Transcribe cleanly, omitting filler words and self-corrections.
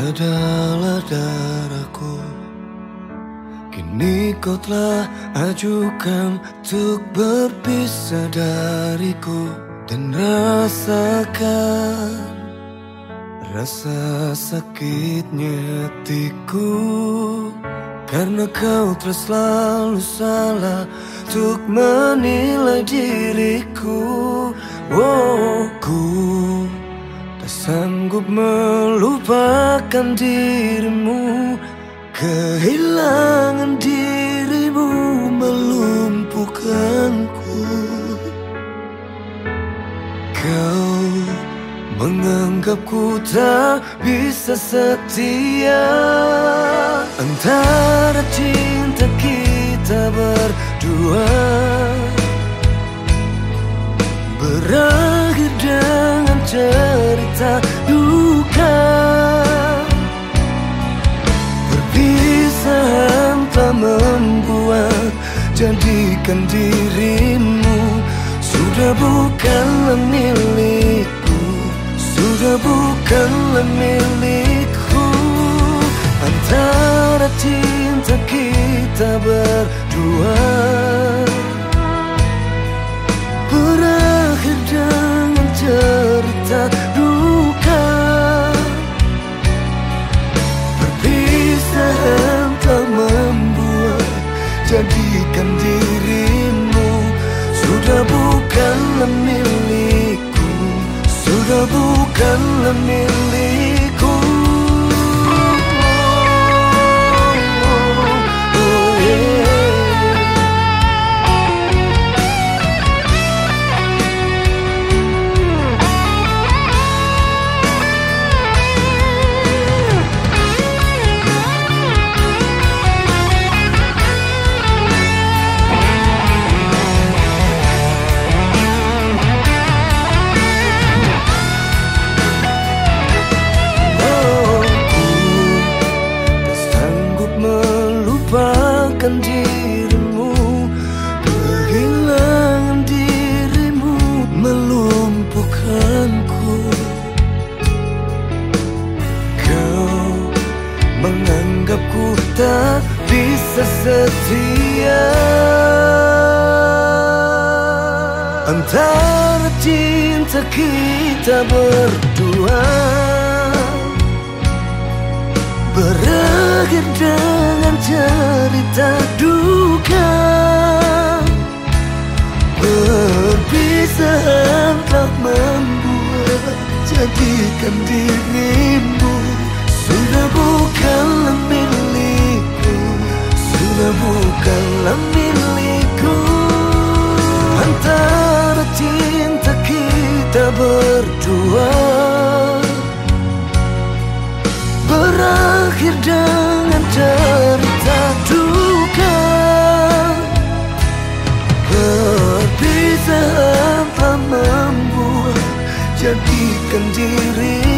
adalah darahku. Kini kau telah ajukan untuk berpisah dariku, dan rasakan rasa sakitnya hatiku, karena kau telah selalu salah untuk menilai diriku. Oh, ku tak sanggup melupakan dirimu. Kehilangan dirimu melumpuhkanku. Kau menganggapku tak bisa setia. Antara cinta kita berdua berakhir dengan cerita duka. Perpisahan telah membuat jadikan dirimu sudah bukanlah milikku, sudah bukanlah milikku. Antara cinta kita berdua berakhir dengan cerita duka. Perpisahan telah membuat jadikan dirimu sudah bukanlah milikku, sudah bukanlah milikku. Oh, yeah. Melupakan dirimu, kehilangan dirimu melumpuhkanku. Kau menganggapku tak bisa setia. Antara cinta kita berdua berakhir dengan cerita duka. Perpisahan telah membuat jadikan dirimu sudah bukanlah milikku, sudah bukanlah milikku. Antara cinta kita berdua berakhir dengan cerita duka. Perpisahan telah membuat jadikan diri